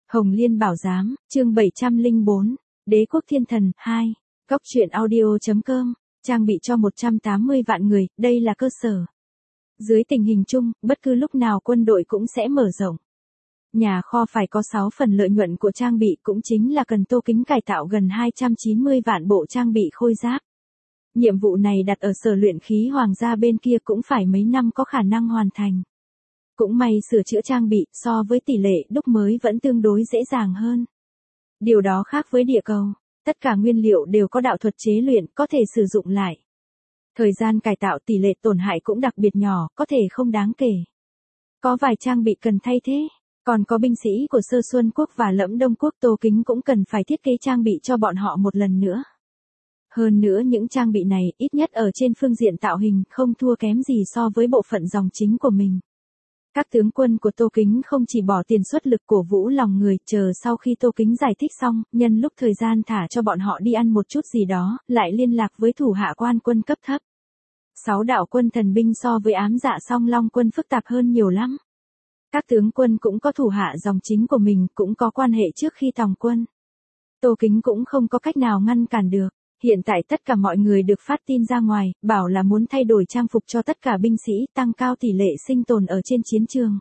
Hồng Liên Bảo Giám, chương 704, Đế quốc thiên thần, 2, Góc truyện audio.com, trang bị cho 180 vạn người, đây là cơ sở. Dưới tình hình chung, bất cứ lúc nào quân đội cũng sẽ mở rộng. Nhà kho phải có 6 phần lợi nhuận của trang bị cũng chính là cần Tô Kính cải tạo gần 290 vạn bộ trang bị khôi giáp. Nhiệm vụ này đặt ở sở luyện khí hoàng gia bên kia cũng phải mấy năm có khả năng hoàn thành. Cũng may sửa chữa trang bị so với tỷ lệ đúc mới vẫn tương đối dễ dàng hơn. Điều đó khác với địa cầu, tất cả nguyên liệu đều có đạo thuật chế luyện có thể sử dụng lại. Thời gian cải tạo tỷ lệ tổn hại cũng đặc biệt nhỏ, có thể không đáng kể. Có vài trang bị cần thay thế, còn có binh sĩ của Sơ Xuân Quốc và Lẫm Đông Quốc Tô Kính cũng cần phải thiết kế trang bị cho bọn họ một lần nữa. Hơn nữa những trang bị này ít nhất ở trên phương diện tạo hình không thua kém gì so với bộ phận dòng chính của mình. Các tướng quân của Tô Kính không chỉ bỏ tiền xuất lực cổ vũ lòng người, chờ sau khi Tô Kính giải thích xong, nhân lúc thời gian thả cho bọn họ đi ăn một chút gì đó, lại liên lạc với thủ hạ quan quân cấp thấp. 6 đạo quân thần binh so với ám dạ song long quân phức tạp hơn nhiều lắm. Các tướng quân cũng có thủ hạ dòng chính của mình, cũng có quan hệ trước khi tòng quân. Tô Kính cũng không có cách nào ngăn cản được. Hiện tại tất cả mọi người được phát tin ra ngoài, bảo là muốn thay đổi trang phục cho tất cả binh sĩ, tăng cao tỷ lệ sinh tồn ở trên chiến trường.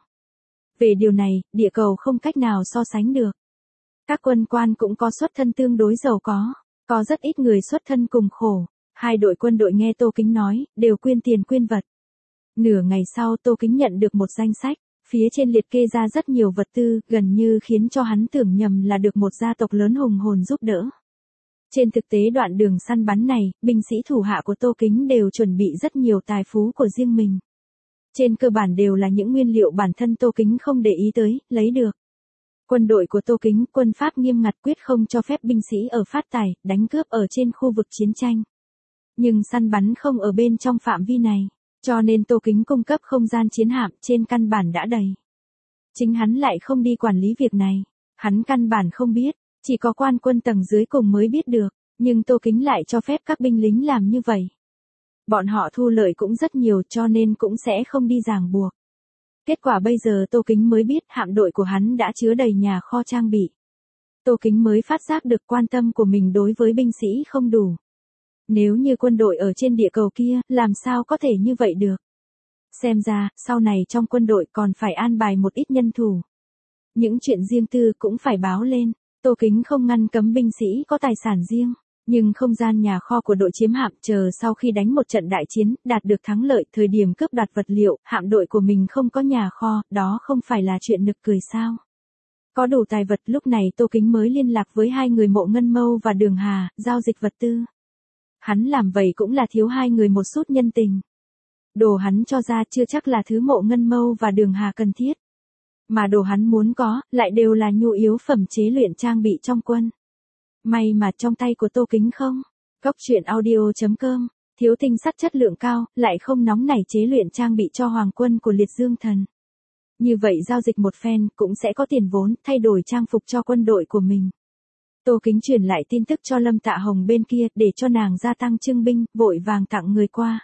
Về điều này, địa cầu không cách nào so sánh được. Các quân quan cũng có xuất thân tương đối giàu có rất ít người xuất thân cùng khổ. Hai đội quân đội nghe Tô Kính nói, đều quyên tiền quyên vật. Nửa ngày sau Tô Kính nhận được một danh sách, phía trên liệt kê ra rất nhiều vật tư, gần như khiến cho hắn tưởng nhầm là được một gia tộc lớn hùng hồn giúp đỡ. Trên thực tế đoạn đường săn bắn này, binh sĩ thủ hạ của Tô Kính đều chuẩn bị rất nhiều tài phú của riêng mình. Trên cơ bản đều là những nguyên liệu bản thân Tô Kính không để ý tới, lấy được. Quân đội của Tô Kính, quân pháp nghiêm ngặt quyết không cho phép binh sĩ ở phát tài, đánh cướp ở trên khu vực chiến tranh. Nhưng săn bắn không ở bên trong phạm vi này, cho nên Tô Kính cung cấp không gian chiến hạm trên căn bản đã đầy. Chính hắn lại không đi quản lý việc này, hắn căn bản không biết. Chỉ có quan quân tầng dưới cùng mới biết được, nhưng Tô Kính lại cho phép các binh lính làm như vậy. Bọn họ thu lợi cũng rất nhiều cho nên cũng sẽ không đi ràng buộc. Kết quả bây giờ Tô Kính mới biết hạm đội của hắn đã chứa đầy nhà kho trang bị. Tô Kính mới phát giác được quan tâm của mình đối với binh sĩ không đủ. Nếu như quân đội ở trên địa cầu kia, làm sao có thể như vậy được? Xem ra, sau này trong quân đội còn phải an bài một ít nhân thủ. Những chuyện riêng tư cũng phải báo lên. Tô Kính không ngăn cấm binh sĩ có tài sản riêng, nhưng không gian nhà kho của đội chiếm hạm chờ sau khi đánh một trận đại chiến, đạt được thắng lợi, thời điểm cướp đoạt vật liệu, hạm đội của mình không có nhà kho, đó không phải là chuyện nực cười sao. Có đủ tài vật lúc này Tô Kính mới liên lạc với hai người Mộ Ngân Mâu và Đường Hà, giao dịch vật tư. Hắn làm vậy cũng là thiếu hai người một chút nhân tình. Đồ hắn cho ra chưa chắc là thứ Mộ Ngân Mâu và Đường Hà cần thiết. Mà đồ hắn muốn có, lại đều là nhu yếu phẩm chế luyện trang bị trong quân. May mà trong tay của Tô Kính không. Góc truyện audio.com, thiếu tinh sắt chất lượng cao, lại không nóng nảy chế luyện trang bị cho hoàng quân của Liệt Dương Thần. Như vậy giao dịch một phen cũng sẽ có tiền vốn, thay đổi trang phục cho quân đội của mình. Tô Kính truyền lại tin tức cho Lâm Tạ Hồng bên kia để cho nàng gia tăng trưng binh, vội vàng tặng người qua.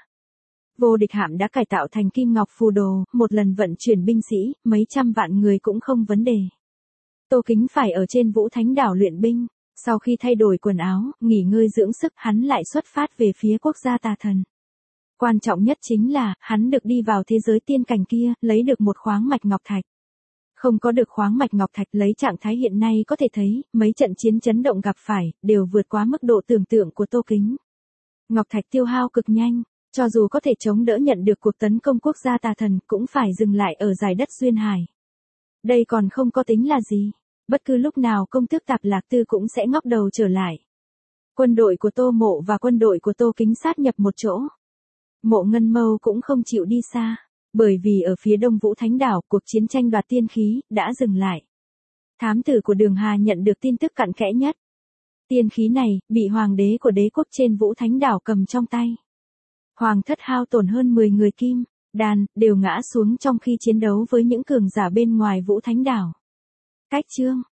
Vô địch hạm đã cải tạo thành kim ngọc phù đồ, một lần vận chuyển binh sĩ, mấy trăm vạn người cũng không vấn đề. Tô Kính phải ở trên Vũ Thánh đảo luyện binh, sau khi thay đổi quần áo, nghỉ ngơi dưỡng sức, hắn lại xuất phát về phía quốc gia Tà Thần. Quan trọng nhất chính là, hắn được đi vào thế giới tiên cảnh kia, lấy được một khoáng mạch ngọc thạch. Không có được khoáng mạch ngọc thạch lấy trạng thái hiện nay có thể thấy, mấy trận chiến chấn động gặp phải, đều vượt quá mức độ tưởng tượng của Tô Kính. Ngọc thạch tiêu hao cực nhanh. Cho dù có thể chống đỡ nhận được cuộc tấn công quốc gia Tà Thần, cũng phải dừng lại ở giải đất Duyên Hải. Đây còn không có tính là gì. Bất cứ lúc nào công tước Tạp Lạc Tư cũng sẽ ngóc đầu trở lại. Quân đội của Tô Mộ và quân đội của Tô Kính sát nhập một chỗ. Mộ Ngân Mâu cũng không chịu đi xa, bởi vì ở phía đông Vũ Thánh đảo, cuộc chiến tranh đoạt tiên khí đã dừng lại. Thám tử của Đường Hà nhận được tin tức cặn kẽ nhất. Tiên khí này bị hoàng đế của đế quốc trên Vũ Thánh đảo cầm trong tay. Hoàng thất hao tổn hơn 10 người kim, đàn, đều ngã xuống trong khi chiến đấu với những cường giả bên ngoài Vũ Thánh đảo. Cách chương